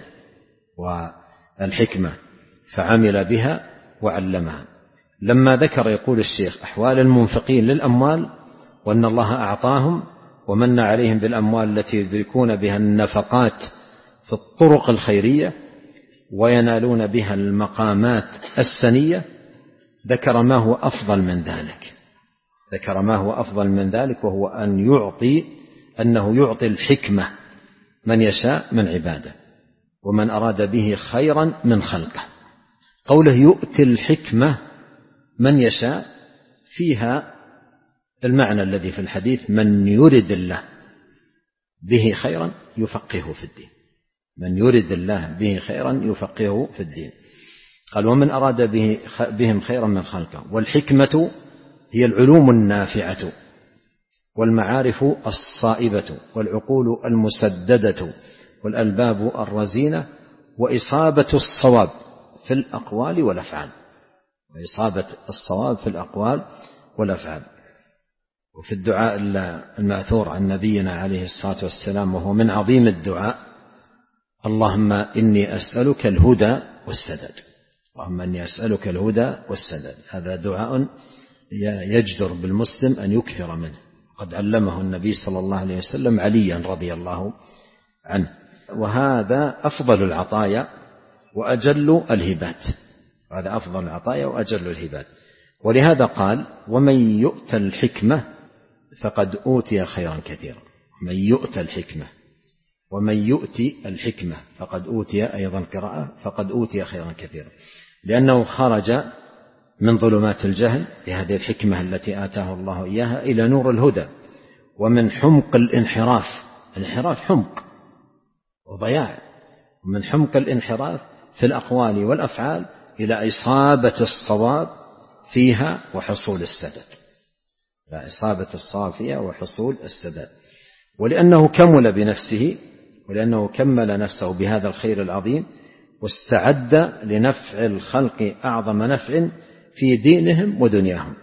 Speaker 2: والحكمة فعمل بها وعلمها. لما ذكر يقول الشيخ أحوال المنفقين للأموال وأن الله أعطاهم ومن عليهم بالأموال التي يدركون بها النفقات في الطرق الخيرية وينالون بها المقامات السنية، ذكر ما هو أفضل من ذلك ذكر ما هو أفضل من ذلك وهو أن يعطي أنه يعطي الحكمة من يشاء من عباده ومن أراد به خيرا من خلقه. قوله يؤتي الحكمة من يشاء فيها المعنى الذي في الحديث: من يرد الله به خيرا يفقهه في الدين، من يرد الله به خيرا يفقهه في الدين. قال: ومن أراد به بهم خيرا من خلقه. والحكمة هي العلوم النافعة والمعارف الصائبة والعقول المسددة والألباب الرزينة وإصابة الصواب في الأقوال والأفعال وإصابة الصواب في الأقوال والأفعال. وفي الدعاء المأثور عن نبينا عليه الصلاة والسلام وهو من عظيم الدعاء: اللهم إني أسألك الهدى والسداد، اللهم إني أسألك الهدى والسداد. هذا دعاء يجدر بالمسلم أن يكثر منه، قد علمه النبي صلى الله عليه وسلم عليا رضي الله عنه. وهذا أفضل العطايا وأجل الهبات، هذا أفضل العطايا وأجل الهبات. ولهذا قال: ومن يؤتى الحكمة فقد أوتي خيرا كثيرا. من يؤتى الحكمة ومن يؤتي الحكمة فقد أوتي، أيضا قراءة فقد أوتي خيرا كثيرا، لأنه خرج من ظلمات الجهل بهذه الحكمة التي آتاه الله إياها إلى نور الهدى، ومن حمق الانحراف، الانحراف حمق وضياع، ومن حمق الانحراف في الأقوال والأفعال إلى إصابة الصواب فيها وحصول السداد، إلى إصابة الصواب فيها وحصول السداد. ولأنه كمل بنفسه، ولأنه كمل نفسه بهذا الخير العظيم واستعد لنفع الخلق أعظم نفع في دينهم ودنياهم.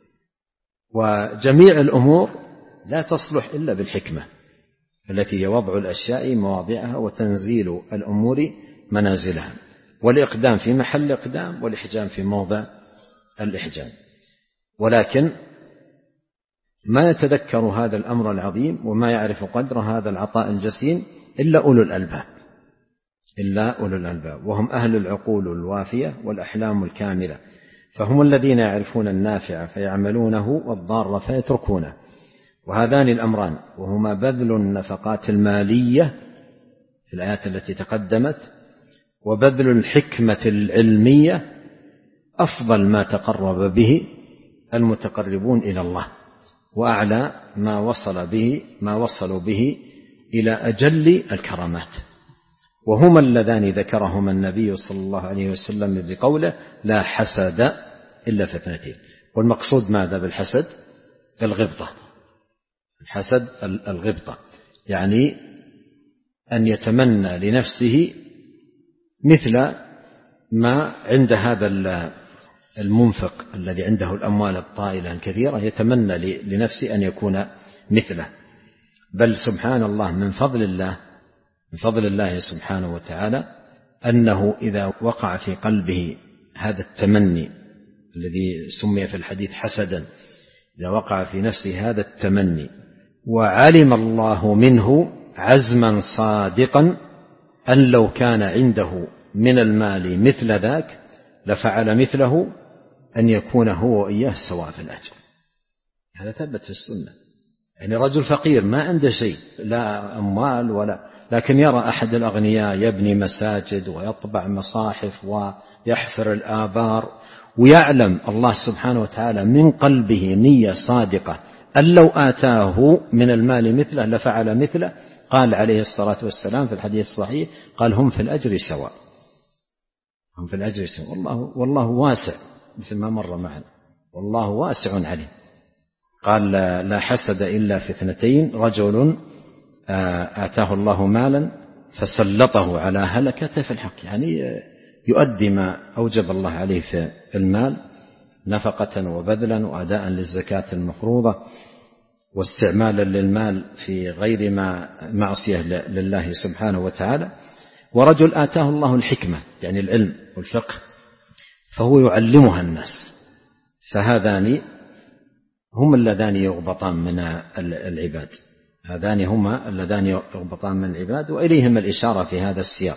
Speaker 2: وجميع الأمور لا تصلح إلا بالحكمة التي هي وضع الأشياء مواضعها وتنزيل الأمور منازلها، والإقدام في محل إقدام والإحجام في موضع الإحجام. ولكن ما يتذكر هذا الأمر العظيم وما يعرف قدر هذا العطاء الجسيم إلا أولو الألباب إلا أولو الألباب وهم أهل العقول الوافية والأحلام الكاملة، فهم الذين يعرفون النافع فيعملونه والضار فيتركونه. وهذان الأمران وهما بذل النفقات المالية في الآيات التي تقدمت وبذل الحكمة العلمية أفضل ما تقرب به المتقربون إلى الله، وأعلى ما وصل به ما وصلوا به إلى أجل الكرامات، وهما اللذان ذكرهما النبي صلى الله عليه وسلم بقوله لا حسد إلا في اثنتين. والمقصود ماذا بالحسد؟ الغبطة. الحسد الغبطة يعني أن يتمنى لنفسه مثل ما عند هذا المنفق الذي عنده الأموال الطائلة الكثيرة، يتمنى لنفسه أن يكون مثله. بل سبحان الله من فضل الله من فضل الله سبحانه وتعالى أنه إذا وقع في قلبه هذا التمني الذي سمي في الحديث حسدا، إذا وقع في نفسه هذا التمني وعلم الله منه عزما صادقا أن لو كان عنده من المال مثل ذاك لفعل مثله، أن يكون هو وإياه سواء في الأجر. هذا ثبت في السنة. يعني رجل فقير ما عنده شيء، لا أموال ولا، لكن يرى أحد الأغنياء يبني مساجد ويطبع مصاحف ويحفر الآبار، ويعلم الله سبحانه وتعالى من قلبه نية صادقة أن لو آتاه من المال مثله لفعل مثله. قال عليه الصلاة والسلام في الحديث الصحيح قال هم في الأجر سواء، هم في الأجر سواء. والله, والله واسع مثل ما مر معنا، والله واسع عليم. قال لا حسد إلا في اثنتين، رجل آتاه الله مالا فسلطه على هلكته في الحق، يعني يؤدي ما أوجب الله عليه في المال نفقة وبذلا وأداء للزكاة المفروضة واستعمالا للمال في غير ما معصية لله سبحانه وتعالى. ورجل آتاه الله الحكمة يعني العلم والفقه فهو يعلمها الناس، فهذان هم اللذان يغبطان من العباد، هذان هما اللذان يغبطان من العباد، وإليهم الإشارة في هذا السياق،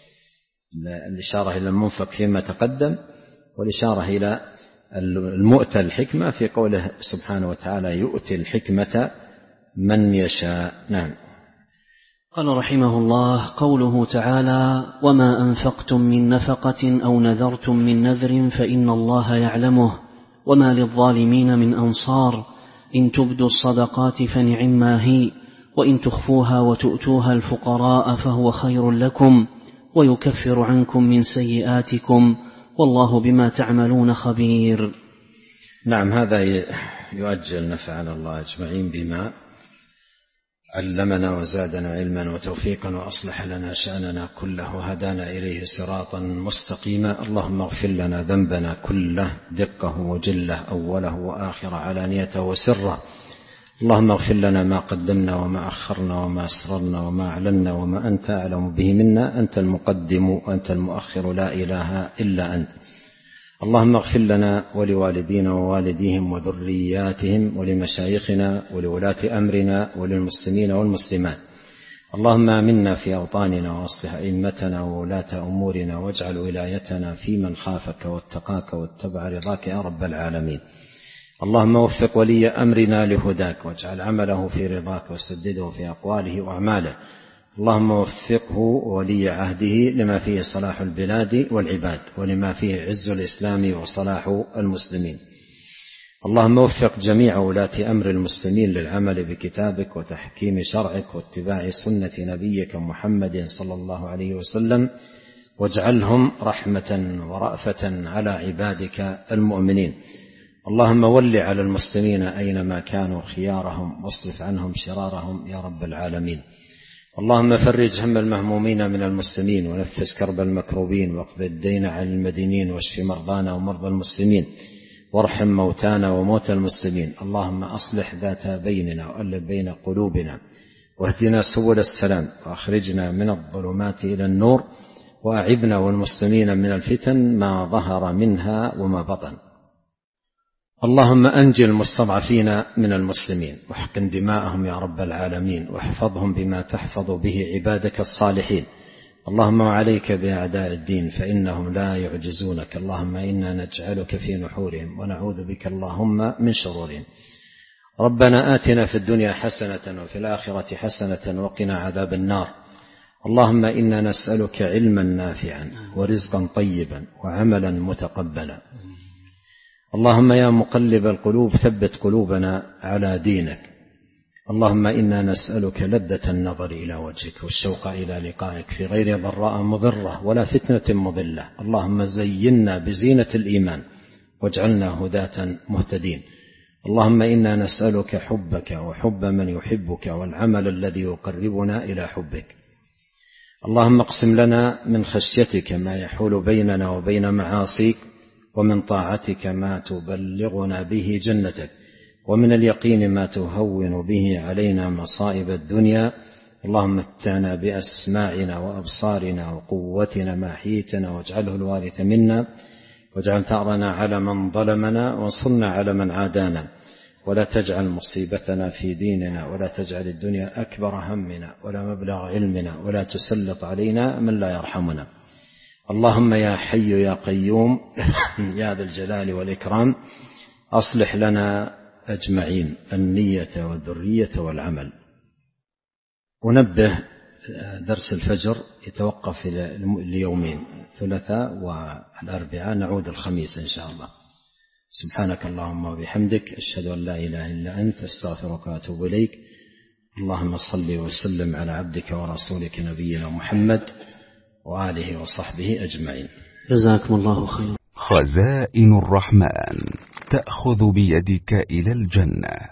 Speaker 2: الإشارة إلى المنفق فيما تقدم، والإشارة إلى المؤتى الحكمة في قوله سبحانه وتعالى يؤتي الحكمة من يشاء. نعم.
Speaker 1: قال رحمه الله قوله تعالى وما أنفقتم من نفقة أو نذرتم من نذر فإن الله يعلمه وما للظالمين من أنصار إن تبدوا الصدقات فنعما هي وإن تخفوها وتؤتوها الفقراء فهو خير لكم ويكفر عنكم من سيئاتكم والله بما تعملون خبير.
Speaker 2: نعم، هذا يؤجل نفعنا الله أجمعين بما علمنا وزادنا علما وتوفيقا وأصلح لنا شأننا كله وهدانا إليه صراطا مستقيما. اللهم اغفر لنا ذنبنا كله دقه وجله أوله وآخره علانيته وسره. اللهم اغفر لنا ما قدمنا وما أخرنا وما أسررنا وما أعلنا وما أنت أعلم به منا، أنت المقدم وأنت المؤخر لا إله إلا أنت. اللهم اغفر لنا ولوالدينا ووالديهم وذرياتهم ولمشايخنا ولولاة أمرنا وللمسلمين والمسلمات. اللهم آمنا في أوطاننا وأصلح أئمتنا وولاة أمورنا واجعل ولايتنا في من خافك واتقاك واتبع رضاك يا رب العالمين. اللهم وفق ولي أمرنا لهداك واجعل عمله في رضاك وسدده في أقواله وأعماله. اللهم وفقه ولي عهده لما فيه صلاح البلاد والعباد ولما فيه عز الإسلام وصلاح المسلمين. اللهم وفق جميع ولاة أمر المسلمين للعمل بكتابك وتحكيم شرعك واتباع سنة نبيك محمد صلى الله عليه وسلم، واجعلهم رحمة ورأفة على عبادك المؤمنين. اللهم ول على المسلمين أينما كانوا خيارهم واصرف عنهم شرارهم يا رب العالمين. اللهم فرج هم المهمومين من المسلمين ونفس كرب المكروبين واقض الدين عن المدينين واشف مرضانا ومرضى المسلمين وارحم موتانا وموتى المسلمين. اللهم أصلح ذات بيننا وألف بين قلوبنا واهدنا سبل السلام وأخرجنا من الظلمات إلى النور وأعذنا والمسلمين من الفتن ما ظهر منها وما بطن. اللهم أنجي المستضعفين من المسلمين واحقن دماءهم يا رب العالمين، واحفظهم بما تحفظ به عبادك الصالحين. اللهم وعليك بأعداء الدين فإنهم لا يعجزونك. اللهم إنا نجعلك في نحورهم ونعوذ بك اللهم من شرورهم. ربنا آتنا في الدنيا حسنة وفي الآخرة حسنة وقنا عذاب النار. اللهم إنا نسألك علما نافعا ورزقا طيبا وعملا متقبلا. اللهم يا مقلب القلوب ثبت قلوبنا على دينك. اللهم إنا نسألك لذة النظر إلى وجهك والشوق إلى لقائك في غير ضراء مضرة ولا فتنة مضلة. اللهم زينا بزينة الإيمان واجعلنا هداة مهتدين. اللهم إنا نسألك حبك وحب من يحبك والعمل الذي يقربنا إلى حبك. اللهم اقسم لنا من خشيتك ما يحول بيننا وبين معاصيك، ومن طاعتك ما تبلغنا به جنتك، ومن اليقين ما تهون به علينا مصائب الدنيا. اللهم متعنا بأسماعنا وأبصارنا وقوتنا ما أحييتنا، واجعله الوارث منا، واجعل ثأرنا على من ظلمنا، وانصرنا على من عادانا، ولا تجعل مصيبتنا في ديننا، ولا تجعل الدنيا أكبر همنا ولا مبلغ علمنا، ولا تسلط علينا من لا يرحمنا. اللهم يا حي يا قيوم يا ذا الجلال والإكرام أصلح لنا أجمعين النية والذرية والعمل. ونبه درس الفجر يتوقف ليومين، الثلاثاء والأربعاء، نعود الخميس إن شاء الله. سبحانك اللهم وبحمدك أشهد أن لا إله إلا أنت أستغفرك وأتوب إليك. اللهم صل وسلم على عبدك ورسولك نبينا محمد وآله وصحبه أجمعين.
Speaker 1: جزاكم الله خيرا.
Speaker 3: خزائن الرحمن تأخذ بيدك إلى الجنة.